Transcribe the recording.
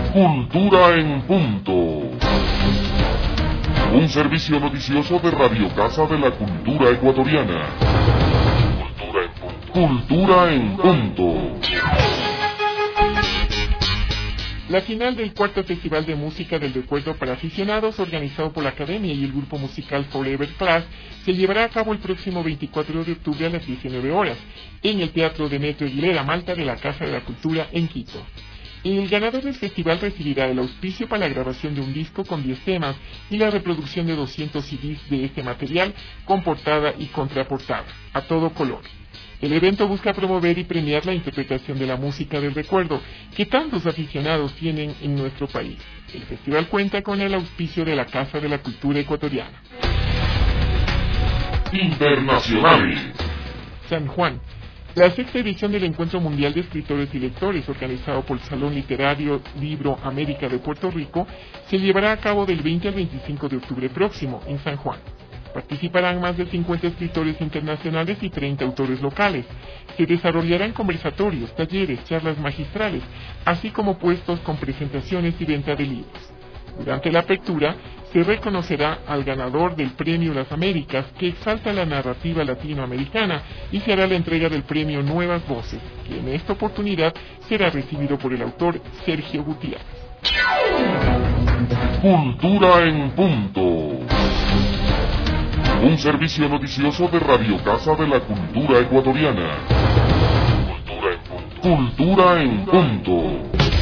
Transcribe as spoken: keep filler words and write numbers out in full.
Cultura en Punto. Un servicio noticioso de Radio Casa de la Cultura Ecuatoriana. Cultura en Punto. Cultura en Punto. La final del cuarto Festival de Música del Recuerdo para Aficionados, organizado por la Academia y el grupo musical Forever Class, se llevará a cabo el próximo veinticuatro de octubre a las diecinueve horas, en el Teatro Demetrio Aguilera Malta de la Casa de la Cultura en Quito. El ganador del festival recibirá el auspicio para la grabación de un disco con diez temas y la reproducción de doscientos C Ds de este material con portada y contraportada, a todo color. El evento busca promover y premiar la interpretación de la música del recuerdo que tantos aficionados tienen en nuestro país. El festival cuenta con el auspicio de la Casa de la Cultura Ecuatoriana. Internacional. San Juan. La sexta edición del Encuentro Mundial de Escritores y Lectores, organizado por el Salón Literario Libro América de Puerto Rico, se llevará a cabo del veinte al veinticinco de octubre próximo, en San Juan. Participarán más de cincuenta escritores internacionales y treinta autores locales. Se desarrollarán conversatorios, talleres, charlas magistrales, así como puestos con presentaciones y venta de libros. Durante la apertura, se reconocerá al ganador del Premio Las Américas, que exalta la narrativa latinoamericana, y se hará la entrega del Premio Nuevas Voces, que en esta oportunidad será recibido por el autor Sergio Gutiérrez. Cultura en Punto. Un servicio noticioso de Radio Casa de la Cultura Ecuatoriana. Cultura en Punto. Cultura en Punto.